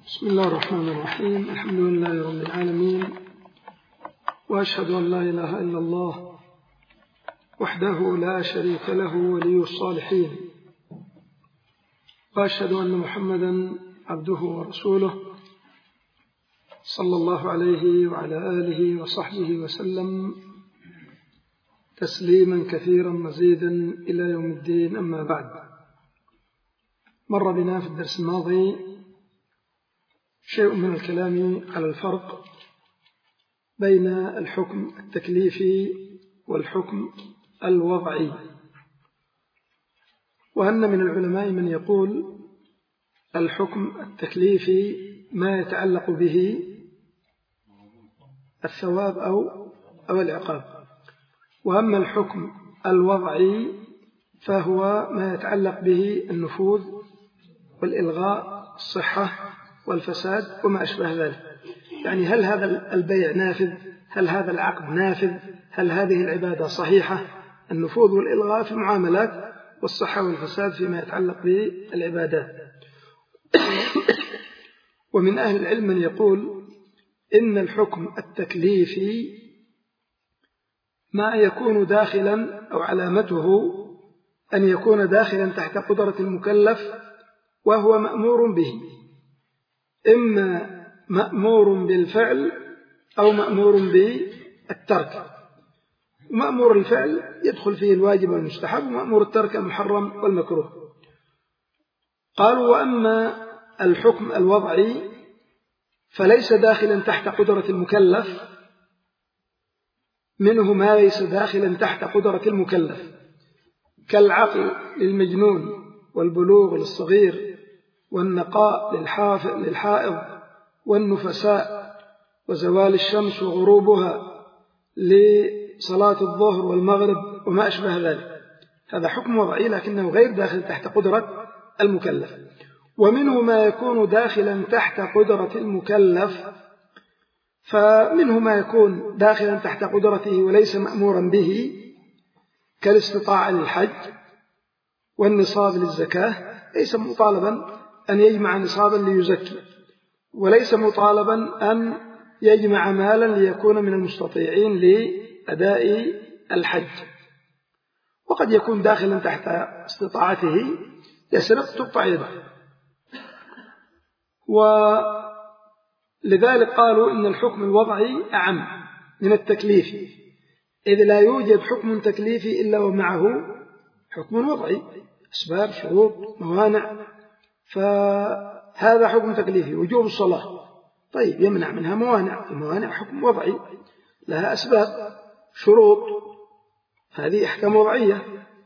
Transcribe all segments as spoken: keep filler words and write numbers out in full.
بسم الله الرحمن الرحيم. الحمد لله رب العالمين، وأشهد أن لا إله إلا الله وحده لا شريك له ولي الصالحين، وأشهد أن محمدا عبده ورسوله صلى الله عليه وعلى آله وصحبه وسلم تسليما كثيرا مزيدا إلى يوم الدين. أما بعد، مر بنا في الدرس الماضي شيء من الكلام على الفرق بين الحكم التكليفي والحكم الوضعي، وأن من العلماء من يقول الحكم التكليفي ما يتعلق به الثواب أو أو العقاب، وأما الحكم الوضعي فهو ما يتعلق به النفوذ والإلغاء، الصحة والفساد وما أشبه ذلك. يعني هل هذا البيع نافذ؟ هل هذا العقد نافذ؟ هل هذه العبادة صحيحة؟ النفوذ والإلغاء في المعاملات، والصحة والفساد فيما يتعلق بالعبادات. ومن أهل العلم من يقول إن الحكم التكليفي ما يكون داخلا أو علامته أن يكون داخلا تحت قدرة المكلف وهو مأمور به، إما مأمور بالفعل أو مأمور بالترك. ومأمور الفعل يدخل فيه الواجب والمستحب، ومأمور الترك المحرم والمكروه. قالوا وأما الحكم الوضعي فليس داخلا تحت قدرة المكلف، منه ما ليس داخلا تحت قدرة المكلف كالعقل للمجنون، والبلوغ للصغير، والنقاء للحائض والنفساء، وزوال الشمس وغروبها لصلاة الظهر والمغرب وما أشبه ذلك. هذا حكم وضعي لكنه غير داخل تحت قدرة المكلف. ومنه ما يكون داخلا تحت قدرة المكلف، فمنه ما يكون داخلا تحت قدرته وليس مأمورا به كالاستطاعة للحج والنصاب للزكاة، ليس مطالبا أن يجمع نصابا ليزكي، وليس مطالبا أن يجمع مالا ليكون من المستطيعين لأداء الحج. وقد يكون داخلا تحت استطاعته، يسرق تقطع يده. ولذلك قالوا إن الحكم الوضعي أعم من التكليفي، إذ لا يوجد حكم تكليفي إلا ومعه حكم وضعي، أسباب، شروط، موانع. فهذا حكم تكليفي، وجوب الصلاة، طيب يمنع منها موانع، الموانع حكم وضعي لها أسباب، شروط، هذه أحكام وضعية.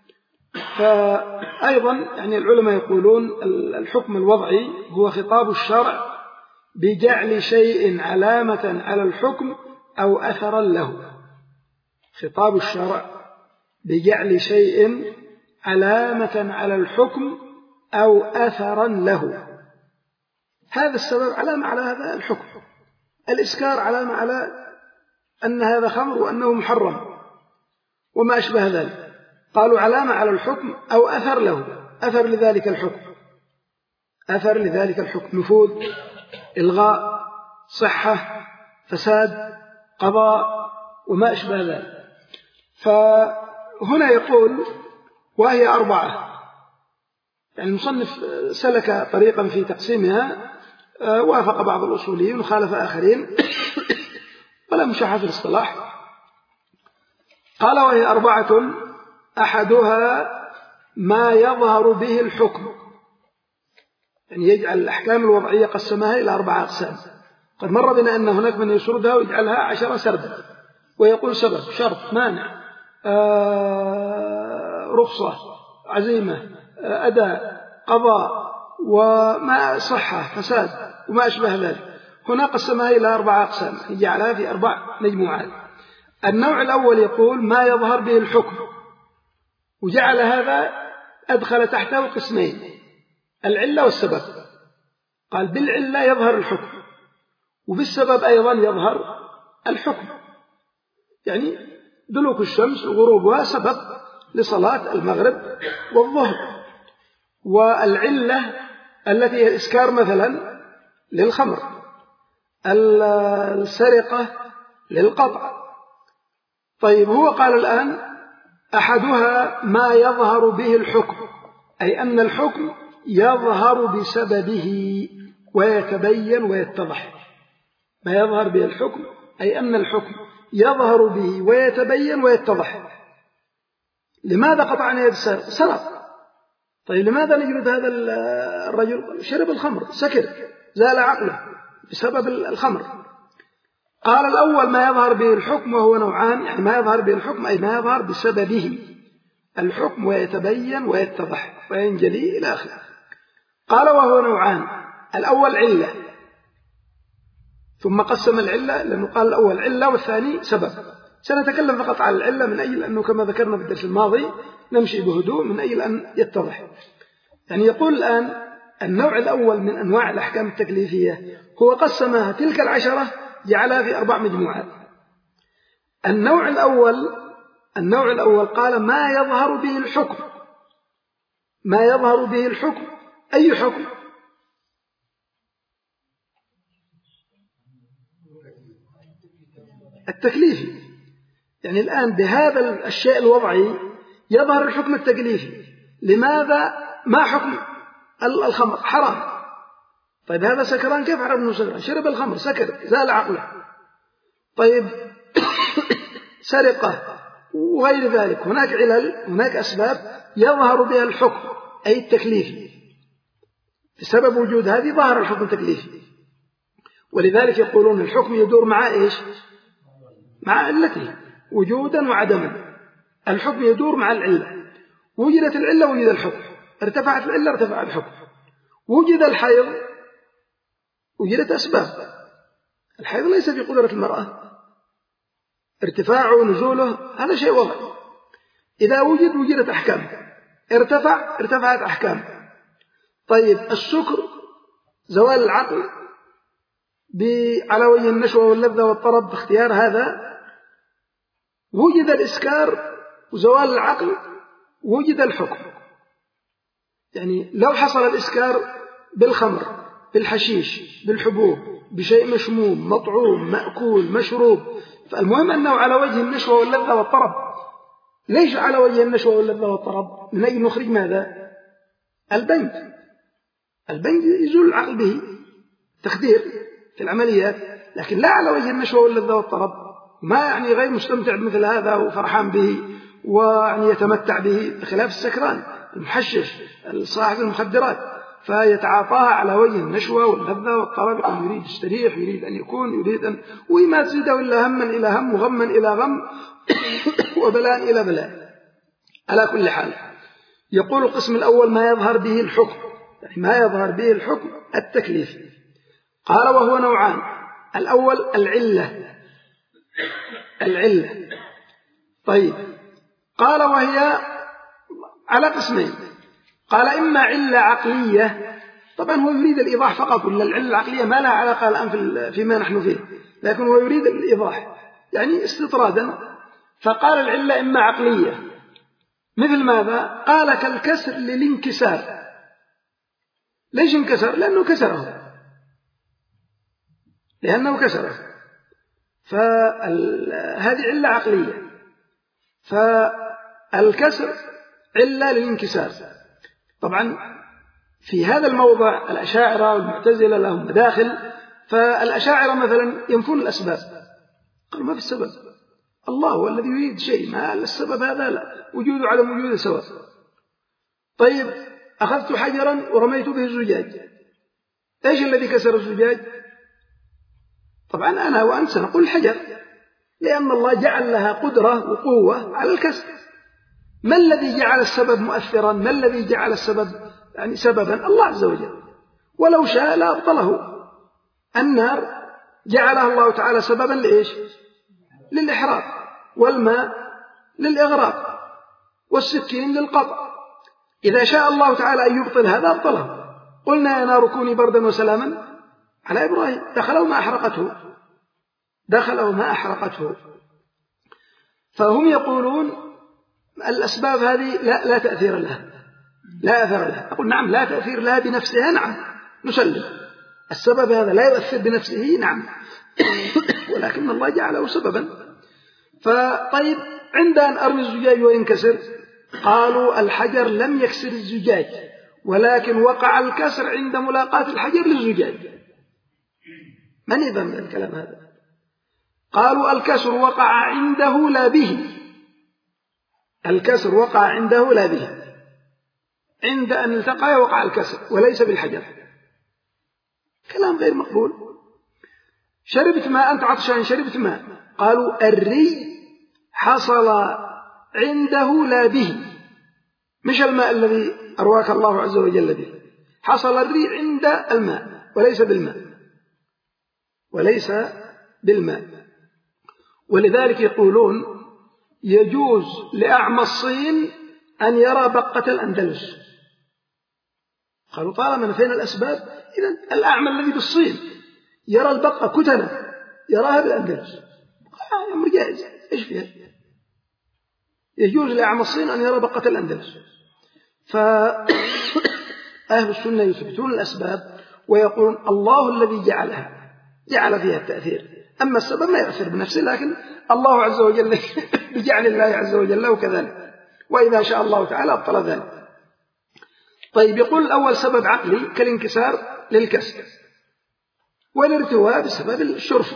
فأيضا يعني العلماء يقولون الحكم الوضعي هو خطاب الشرع بجعل شيء علامة على الحكم أو أثرا له. خطاب الشرع بجعل شيء علامة على الحكم أو أثرا له. هذا السبب علامة على هذا الحكم. الإسكار علامة على أن هذا خمر وأنه محرم وما أشبه ذلك. قالوا علامة على الحكم أو أثر له، أثر لذلك الحكم، أثر لذلك الحكم، نفوذ، إلغاء، صحة، فساد، قضاء وما أشبه ذلك. فهنا يقول وهي أربعة. يعني المصنف سلك طريقا في تقسيمها، وافق بعض الأصوليين وخالف آخرين ولا مشاحة في الاصطلاح. قال وهي أربعة: أحدها ما يظهر به الحكم، يعني يجعل الأحكام الوضعية قسمها إلى أربعة أقسام. قد مر بنا أن هناك من يسردها ويجعلها عشرة سردا، ويقول سبب، شرط، مانع، آه، رخصة، عزيمة، آه، أداء، قضاء، وما صحة، فساد وما أشبه ذلك. هنا قسمها إلى أربعة أقسام، يجعلها في أربع مجموعات. النوع الأول يقول ما يظهر به الحكم، وجعل هذا أدخل تحته قسمين: العلة والسبب. قال بالعلة يظهر الحكم، وبالسبب أيضا يظهر الحكم. يعني دلوك الشمس وغروبها سبب لصلاة المغرب والظهر، والعلة التي هي الإسكار مثلا للخمر، السرقة للقطع. طيب هو قال الآن أحدها ما يظهر به الحكم، أي أن الحكم يظهر بسببه ويتبين ويتضح. ما يظهر به الحكم أي أن الحكم يظهر به ويتبين ويتضح. لماذا قطعنا يد السارق؟ سرق. طيب لماذا نجلد هذا الرجل؟ شرب الخمر، سكر، زال عقله بسبب الخمر. قال الأول ما يظهر به الحكم وهو نوعان، يعني ما يظهر به الحكم أي ما يظهر بسببه الحكم ويتبين ويتضح وينجلي إلى آخره. قال وهو نوعان، الأول علة، ثم قسم العلة لأنه قال الأول علة والثاني سبب. سنتكلم فقط على العلة من أجل أنه كما ذكرنا في الدرس الماضي نمشي بهدوء من أجل أن يتضح. يعني يقول الآن النوع الأول من أنواع الأحكام التكليفية هو قسمها تلك العشرة جعلها في أربع مجموعات. النوع الأول النوع الأول قال ما يظهر به الحكم. ما يظهر به الحكم أي حكم؟ التكليفي. يعني الآن بهذا الشيء الوضعي يظهر الحكم التكليفي. لماذا؟ ما حكم الخمر؟ حرام. طيب هذا سكران، كيف عرف أنه سكران؟ شرب الخمر، سكر، زال عقله. طيب سرقة وغير ذلك. هناك علل، هناك أسباب يظهر بها الحكم أي التكليفي. بسبب وجود هذه ظهر الحكم التكليفي. ولذلك يقولون الحكم يدور مع إيش؟ مع علته وجودا وعدما. الحكم يدور مع العلة. وجدت العلة وجد الحكم، ارتفعت العلة ارتفع الحكم. وجد الحيض وجدت أسباب. الحيض ليس في قدرة المرأة، ارتفاعه ونزوله هذا شيء وضعي. إذا وجد وجدت أحكام، ارتفع ارتفعت أحكام. طيب السكر زوال العقل على وجه النشوة واللذة والطرب باختيار هذا، وجد الإسكار وزوال العقل وجد الحكم. يعني لو حصل الإسكار بالخمر، بالحشيش، بالحبوب، بشيء مشموم مطعوم مأكول مشروب، فالمهم أنه على وجه النشوة واللذة والطرب. ليش على وجه النشوة واللذة والطرب؟ من أجل نخرج ماذا؟ البنج. البنج يزول العقل به، تخدير في العمليات، لكن لا على وجه النشوة واللذة والطرب. ما يعني غير مستمتع بمثل هذا وفرحان به ويعني يتمتع به، بخلاف السكران المحشش صاحب المخدرات فيتعاطاها على وجه النشوة واللذة والطرب، يريد يستريح، يريد أن يكون، يريد أن، وما تزيده إلا هما إلى هم وغما إلى غم وبلاء إلى بلاء. على كل حال يقول القسم الأول ما يظهر به الحكم، يعني ما يظهر به الحكم التكليف. قال وهو نوعان، الأول العلة. العلة طيب قال وهي على قسمين. قال إما علة عقلية، طبعا هو يريد الإيضاح فقط، ولا العلة العقلية ما لها علاقة الآن فيما نحن فيه، لكن هو يريد الإيضاح يعني استطرادا. فقال العلة إما عقلية، مثل ماذا؟ قال كالكسر للانكسار. ليش انكسر؟ لأنه كسره، لأنه كسره، فهذه علة عقلية. فالكسر علة للانكسار. طبعا في هذا الموضع الأشاعرة والمعتزلة لهم مداخل. فالأشاعرة مثلا ينفون الأسباب، قالوا ما في السبب، الله هو الذي يريد شيء، ما السبب هذا لا، وجوده على وجوده سواء. طيب أخذت حجرا ورميت به الزجاج، إيش الذي كسر الزجاج؟ طبعا أنا وأنت سنقول الحجر، لأن الله جعل لها قدرة وقوة على الكسر. ما الذي جعل السبب مؤثرا؟ ما الذي جعل السبب يعني سببا؟ الله عز وجل، ولو شاء لأبطله. النار جعلها الله تعالى سببا لإيش؟ للإحراق، والماء للإغراق، والسكين للقطع. إذا شاء الله تعالى أن يبطل هذا أبطله. قلنا يا نار كوني بردا وسلاما على إبراهيم، دخلوا ما أحرقته، دخلوا ما أحرقته. فهم يقولون الأسباب هذه لا, لا تأثير لها، لا أثر لها. أقول نعم لا تأثير لها بنفسها، نعم نسلم. السبب هذا لا يؤثر بنفسه، نعم، ولكن الله جعله سببا. فطيب عند أن أرمي الزجاج وينكسر، قالوا الحجر لم يكسر الزجاج، ولكن وقع الكسر عند ملاقاة الحجر للزجاج. من يفهم الكلام هذا؟ قالوا الكسر وقع عنده لا به، الكسر وقع عنده لا به، عند أن التقى وقع الكسر وليس بالحجر. كلام غير مقبول. شربت ماء، أنت عطشان شربت ماء، قالوا الري حصل عنده لا به، مش الماء الذي أرواك الله عز وجل به، حصل الري عند الماء وليس بالماء، وليس بالماء. ولذلك يقولون يجوز لأعمى الصين أن يرى بقة الأندلس. قالوا طالما نفينا الأسباب، إذن الأعمى الذي بالصين يرى البقة كتنة يراها بالأندلس، أمر جائز، إيش فيها؟ يجوز لأعمى الصين أن يرى بقة الأندلس. فأهل السنة يثبتون الأسباب ويقولون الله الذي جعلها، جعل فيها التأثير، أما السبب ما يؤثر بنفسه، لكن الله عز وجل بجعل الله عز وجل له كذلك، وإذا شاء الله تعالى أبطل ذلك. طيب يقول الأول سبب عقلي كالانكسار للكسر، والارتواء بسبب الشرف،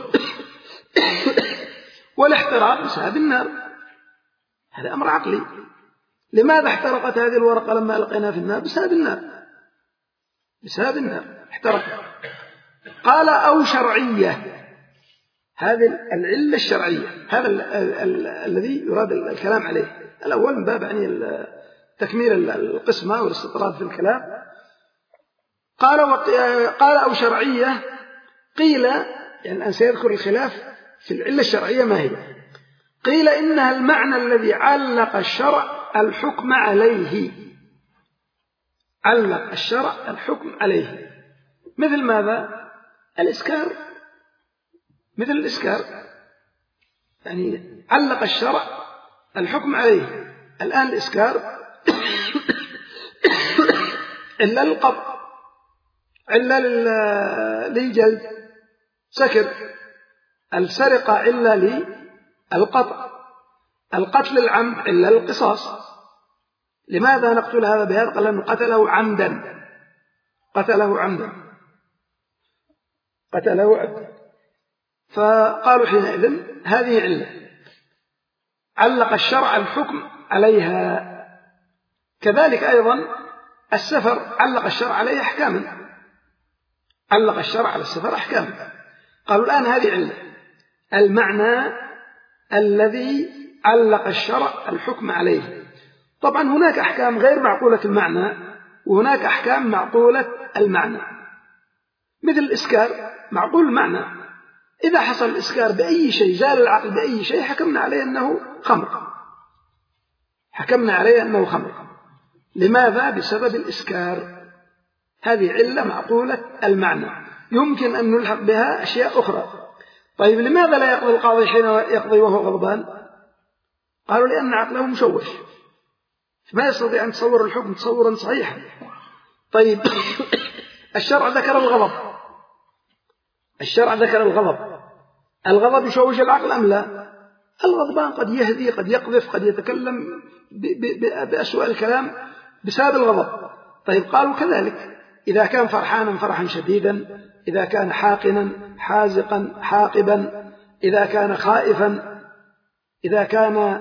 والاحتراق بسبب النار، هذا أمر عقلي. لماذا احترقت هذه الورقة لما ألقيناها في النار؟ بسبب النار، بسبب النار احترقت. قال أو شرعية، هذه العلة الشرعية، هذا ال ال ال الذي يراد الكلام عليه. الأول من باب يعني تكميل القسمة والاستطراد في الكلام. قال قال أو شرعية، قيل يعني الآن سيذكر الخلاف في العلة الشرعية ما هي. قيل إنها المعنى الذي علق الشرع الحكم عليه، علق الشرع الحكم عليه، مثل ماذا؟ الإسكار، مثل الإسكار، يعني علق الشرع الحكم عليه. الآن الإسكار إلا للقطع، إلا للجلد، سكر. السرقة إلا للقطع، القتل العمد إلا للقصاص. لماذا نقتل هذا بهذا؟ قال لأنه قتله عمدا، قتله عمدا، قتله عمدا. فقالوا حينئذ هذه علة، علق الشرع الحكم عليها. كذلك أيضا السفر علق الشرع عليه أحكاما، علق الشرع على السفر أحكاما. قالوا الآن هذه علة، المعنى الذي علق الشرع الحكم عليه. طبعا هناك أحكام غير معقولة المعنى، وهناك أحكام معقولة المعنى، مثل الإسكار معقول المعنى، إذا حصل الإسكار بأي شيء، زال العقل بأي شيء، حكمنا عليه أنه خمر، حكمنا عليه أنه خمر. لماذا؟ بسبب الإسكار. هذه علة معقولة المعنى، يمكن أن نلحق بها أشياء أخرى. طيب لماذا لا يقضي القاضي حين يقضي وهو غضبان؟ قالوا لأن عقله مشوش، ما يستطيع أن تصور الحكم تصورا صحيحا. طيب الشرع ذكر الغضب، الشرع ذكر الغضب، الغضب يشوش العقل أم لا؟ الغضبان قد يهدي، قد يقذف، قد يتكلم بأسوأ الكلام بسبب الغضب. طيب قالوا كذلك إذا كان فرحانا فرحا شديدا، إذا كان حاقنا حازقا حاقبا، إذا كان خائفا، إذا كان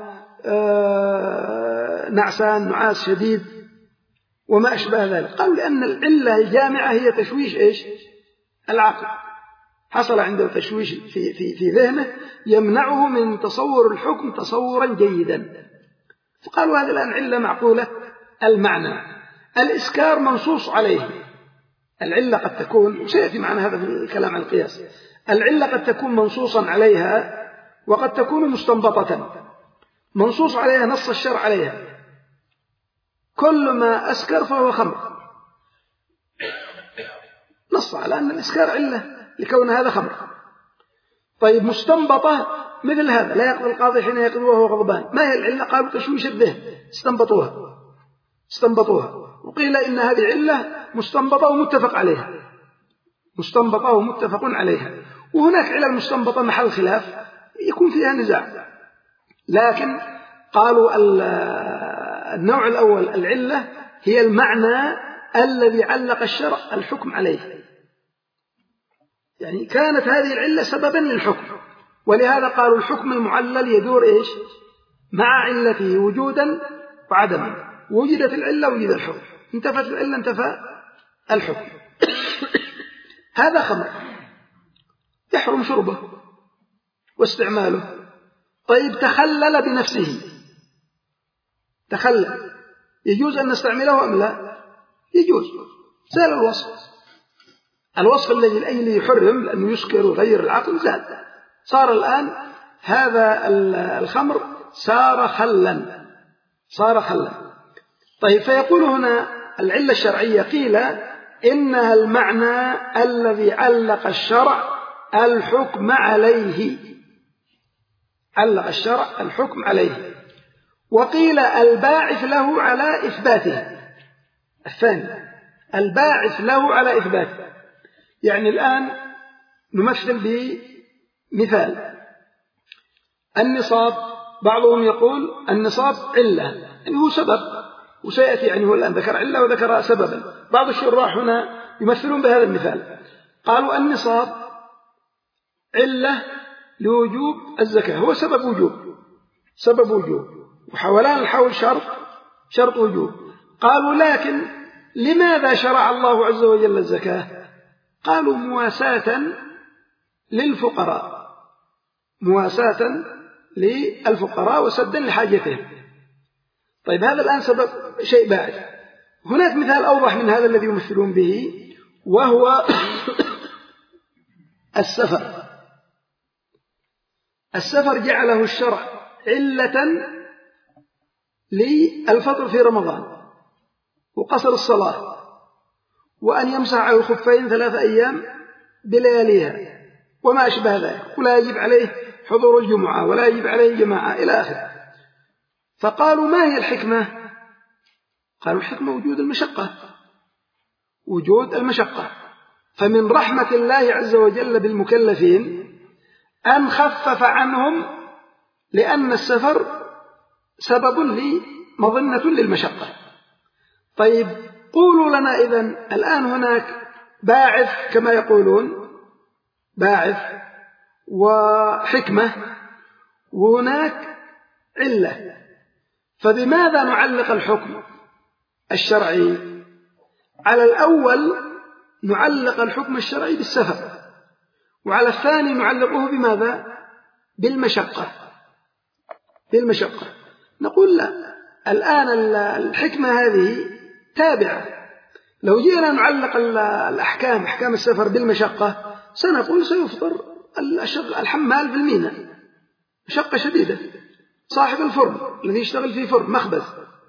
نعسان نعاس شديد وما أشبه ذلك. قالوا لأن العلة الجامعة هي تشويش إيش؟ العقل، حصل عنده تشويش في, في, في ذهنه يمنعه من تصور الحكم تصورا جيدا. فقالوا هذه الآن علة معقولة المعنى. الإسكار منصوص عليه، العلة قد تكون، وسيأتي معنا هذا في الكلام عن القياس، العلة قد تكون منصوصا عليها وقد تكون مستنبطة. منصوص عليها نص الشرع عليها، كل ما أسكر فهو خمر، نص على أن الإسكار علة لكون هذا خمر. طيب مستنبطة مثل هذا، لا يقضي القاضي حين يقضي وهو غضبان، ما هي العلة؟ قالوا تشويش الذهن، استنبطوها استنبطوها وقيل إن هذه علة مستنبطة ومتفق عليها، مستنبطة ومتفق عليها. وهناك علل مستنبطة محل خلاف يكون فيها نزاع، لكن قالوا النوع الأول العلة هي المعنى الذي علق الشرع الحكم عليه، يعني كانت هذه العلة سببا للحكم، ولهذا قالوا الحكم المعلل يدور إيش مع علته وجودا وعدما، وجدت العلة وجد الحكم، انتفت العلة انتفى الحكم. هذا خمر يحرم شربه واستعماله. طيب تخلل بنفسه، تخلل يجوز أن نستعمله أم لا؟ يجوز، زال الوصف، الوصف الذي الأيل يحرم لأنه يسكر ويغير العقل زال، صار الآن هذا الخمر صار خلا، صار خلا. طيب فيقول هنا العلة الشرعية قيل إنها المعنى الذي علق الشرع الحكم عليه، علق الشرع الحكم عليه. وقيل الباعث له على إثباته، الثاني الباعث له على إثباته. يعني الآن نمثل بمثال النصاب، بعضهم يقول النصاب علة، يعني هو سبب، وسيأتي يعني هو الآن ذكر علة وذكر سببا. بعض الشراح هنا يمثلون بهذا المثال، قالوا النصاب علة لوجوب الزكاة، هو سبب وجوب، سبب وجوب، وحولان الحول شرط، شرط وجوب. قالوا لكن لماذا شرع الله عز وجل الزكاة؟ قالوا مواساة للفقراء، مواساة للفقراء وسدا لحاجتهم. طيب هذا الآن سبب شيء باعث. هناك مثال أوضح من هذا الذي يمثلون به، وهو السفر. السفر جعله الشرع علة للفطر في رمضان وقصر الصلاة وأن يمسح على الخفين ثلاثة أيام بلياليها وما أشبه ذلك، ولا يجب عليه حضور الجمعة ولا يجب عليه جماعة إلى آخره. فقالوا ما هي الحكمة؟ قالوا الحكمة وجود المشقة، وجود المشقة. فمن رحمة الله عز وجل بالمكلفين أن خفف عنهم، لأن السفر سبب لمظنة للمشقة. طيب قولوا لنا إذن الآن هناك باعث كما يقولون، باعث وحكمة، وهناك علة، فبماذا نعلق الحكم الشرعي؟ على الأول نعلق الحكم الشرعي بالسفر، وعلى الثاني نعلقه بماذا؟ بالمشقة، بالمشقة. نقول لا، الآن الحكمة هذه تابعة. لو جينا نعلق الأحكام، أحكام السفر بالمشقة، سنقول سيفطر الحمال في الميناء، مشقة شديدة. صاحب الفرن الذي يشتغل في فرن مخبز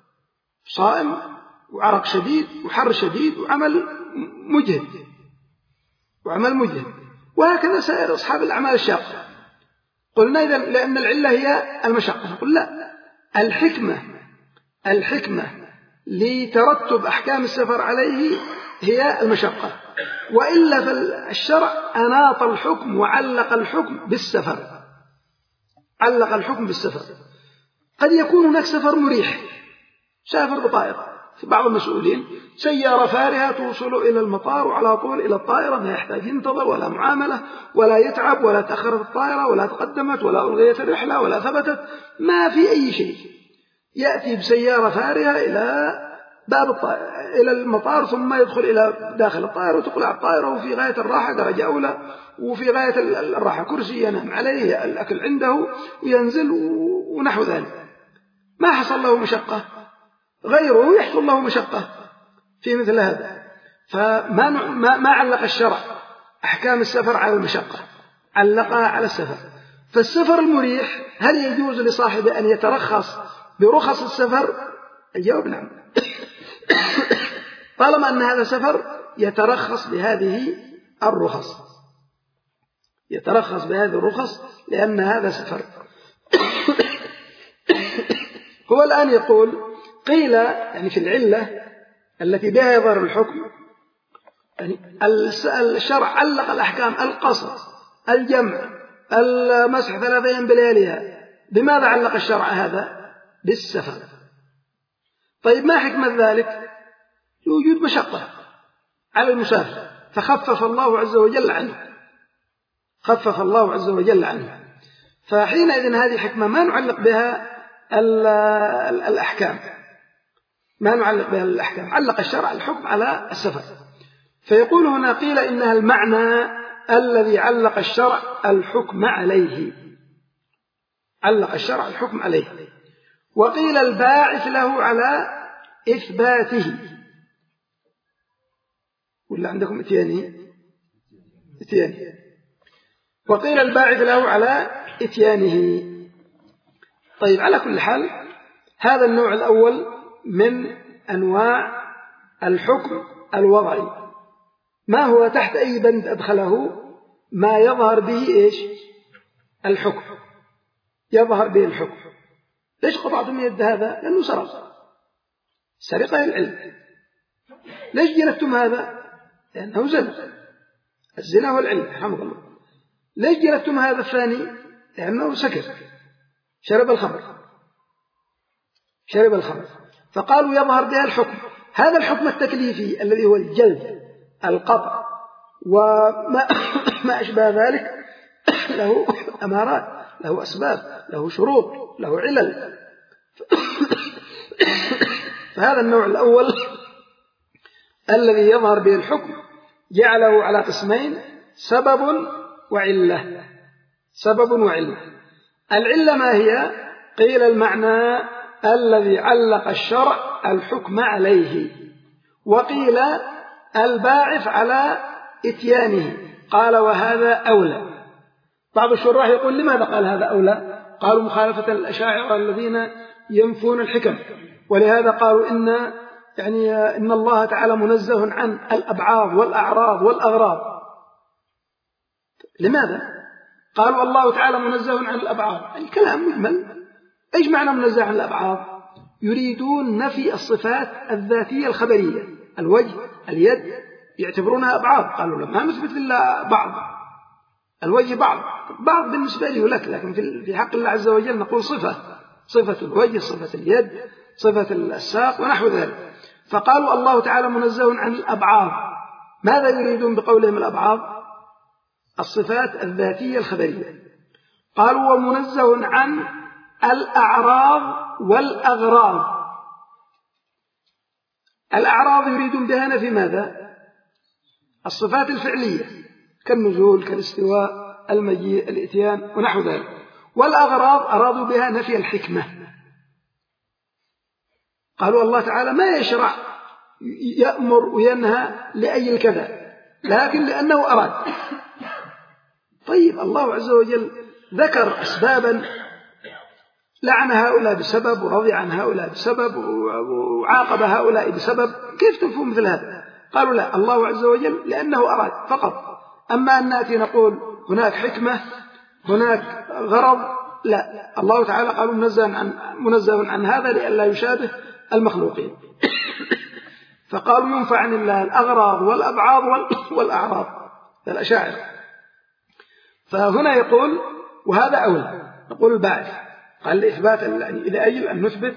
صائم وعرق شديد وحر شديد وعمل مجهد، وعمل مجهد. وهكذا سائر أصحاب الأعمال الشاقة. قلنا إذا لأن العلة هي المشقة، نقول لا، الحكمة الحكمة لترتب أحكام السفر عليه هي المشقة، وإلا فالشرع أناط الحكم وعلق الحكم بالسفر، علق الحكم بالسفر. قد يكون هناك سفر مريح، سافر بطائرة، في بعض المسؤولين سيارة فارهة توصل إلى المطار وعلى طول إلى الطائرة، ما يحتاج ينتظر ولا معاملة ولا يتعب ولا تأخرت الطائرة ولا تقدمت ولا ألغيت الرحلة ولا ثبتت، ما في أي شيء. يأتي بسيارة فارهة إلى باب الطائرة إلى المطار، ثم يدخل إلى داخل الطائرة وتقلع الطائرة، وفي غاية الراحة درجة أولى، وفي غاية الراحة كرسي ينام عليه، الأكل عنده وينزل ونحو ذلك. ما حصل له مشقة، غيره يحصل له مشقة في مثل هذا. فما ما علق الشرع أحكام السفر على المشقة، علقها على السفر. فالسفر المريح هل يجوز لصاحبه أن يترخص برخص السفر؟ الجواب نعم، طالما أن هذا سفر يترخص بهذه الرخص، يترخص بهذه الرخص لأن هذا سفر. هو الآن يقول قيل يعني في العلة التي بها يظهر الحكم، يعني الشرع علق الأحكام القصر، الجمع، المسح ثلاث أيام بلياليها. بماذا علق الشرع هذا؟ بالسفر. طيب ما حكمة ذلك؟ لوجود مشقة على المسافر، فخفف الله عز وجل عنه، خفف الله عز وجل عنه. فحينئذ هذه حكمة ما نعلق بها الأحكام، ما نعلق بها الأحكام، علق الشرع الحكم على السفر. فيقول هنا: قيل إنها المعنى الذي علق الشرع الحكم عليه، علق الشرع الحكم عليه. وقيل الباعث له على إثباته، ولا عندكم إتياني؟ إتياني. وقيل الباعث له على إتيانه. طيب، على كل حال هذا النوع الأول من أنواع الحكم الوضعي. ما هو تحت أي بند أدخله؟ ما يظهر به إيش؟ الحكم، يظهر به الحكم. ليش قطعتم يد هذا؟ لأنه سرق، سرقة العلم. ليش جلدتم هذا؟ لأنه زنا، الزنا هو العلم، رحمه الله. ليش جلدتم هذا الثاني؟ لأنه سكر، شرب الخمر، شرب الخمر. فقالوا يظهر بها الحكم. هذا الحكم التكليفي الذي هو الجلد، القطع، وما ما أشبه ذلك، له أمارات، له أسباب، له شروط، له علل. فهذا النوع الأول الذي يظهر به الحكم جعله على قسمين: سبب وعلة. سبب وعلة. العلة ما هي؟ قيل المعنى الذي علق الشرع الحكم عليه. وقيل الباعث على إتيانه. قال: وهذا أولى. بعض الشراح يقول: لماذا قال هذا أولى؟ قالوا: مخالفة الأشاعرة الذين ينفون الحكم، ولهذا قالوا إن يعني إن الله تعالى منزه عن الأبعاض والأعراض والأغراض. لماذا؟ قالوا: الله تعالى منزه عن الأبعاض. الكلام مجمل. إيش معنى منزه عن الأبعاض؟ يريدون نفي الصفات الذاتية الخبرية، الوجه، اليد، يعتبرونها أبعاض. قالوا: ما نثبت لله بعض، الوجه بعض، بعض بالنسبة لي ولك، لكن في حق الله عز وجل نقول صفة، صفة الوجه، صفة اليد، صفة الساق ونحو ذلك. فقالوا الله تعالى منزه عن الأبعاض. ماذا يريدون بقولهم الأبعاض؟ الصفات الذاتية الخبرية. قالوا: ومنزه عن الأعراض والأغراض. الأعراض يريدون بها نفي ماذا؟ الصفات الفعلية، كالنزول، كالاستواء، المجيء، الإتيان ونحو ذلك. والأغراض أرادوا بها نفي الحكمة. قالوا الله تعالى ما يشرع يأمر وينهى لأجل كذا، لكن لأنه أراد. طيب، الله عز وجل ذكر أسبابا، لعن هؤلاء بسبب، ورضي عن هؤلاء بسبب، وعاقب هؤلاء بسبب. كيف تنفوا مثل هذا؟ قالوا: لا، الله عز وجل لأنه أراد فقط. أما أن نأتي نقول هناك حكمة، هناك غرض، لا. الله تعالى قالوا منزه عن, منزه عن هذا لئلا يشابه المخلوقين. فقالوا ينفع عن الله الأغراض والأبعاض والأعراض، الأشاعرة. فهنا يقول: وهذا أولى. نقول الباعث قال لإثبات، يعني إذا أجل أن نثبت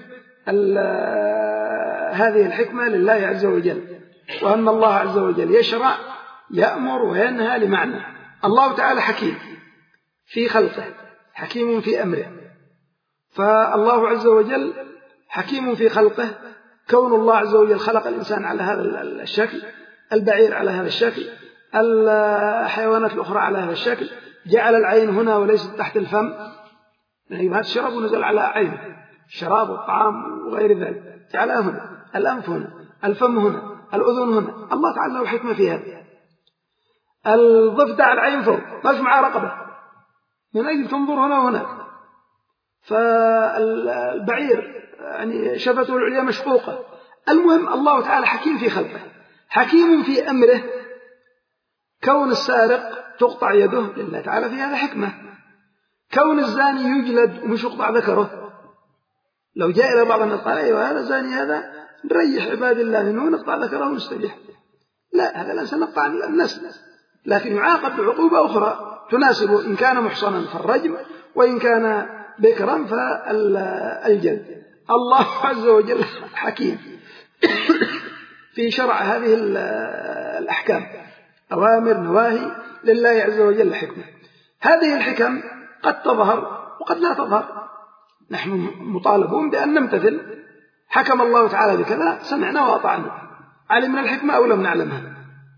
هذه الحكمة لله عز وجل، وأن الله عز وجل يشرع، يأمر وينهى لمعنى. الله تعالى حكيم في خلقه، حكيم في أمره. فالله عز وجل حكيم في خلقه. كون الله عز وجل خلق الإنسان على هذا الشكل، البعير على هذا الشكل، الحيوانات الأخرى على هذا الشكل، جعل العين هنا وليست تحت الفم، يعني هذا الشراب ونزل على عينه، الشراب والطعام وغير ذلك، جعلها هنا، الأنف هنا، الفم هنا، الأذن هنا. الله تعالى له حكمة في هذا. الضفدع العين فوق، ما في معاه رقبة، من أجل تنظر هنا وهناك. فالبعير يعني شفته العليا مشقوقة. المهم الله تعالى حكيم في خلقه، حكيم في أمره. كون السارق تقطع يده لله تعالى في هذا حكمة. كون الزاني يجلد ومش يقطع ذكره، لو جاء إلى بعض الناس قال: أيوة هذا زاني، هذا نريح عباد الله منه ونقطع ذكره ونستريح. لا، هذا الإنسان نقطع عن النسل، لكن يعاقب بعقوبة أخرى تناسب، إن كان محصنا فالرجم، وإن كان بكرا فالجلد. الله عز وجل حكيم في شرع هذه الأحكام، أوامر نواهي، لله عز وجل حكمة. هذه الحكم قد تظهر وقد لا تظهر، نحن مطالبون بأن نمتثل. حكم الله تعالى بكذا، سمعنا وأطعنا، علمنا الحكمة أو لم نعلمها.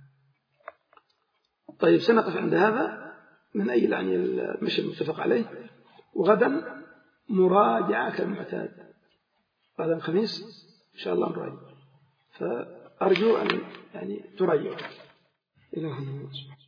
طيب، سنقف عند هذا من أي يعني المشي المتفق عليه، وغدا مراجعة كالمعتاد، غدا الخميس إن شاء الله نراجع، فأرجو أن يعني تراجعوا. إلى هنا.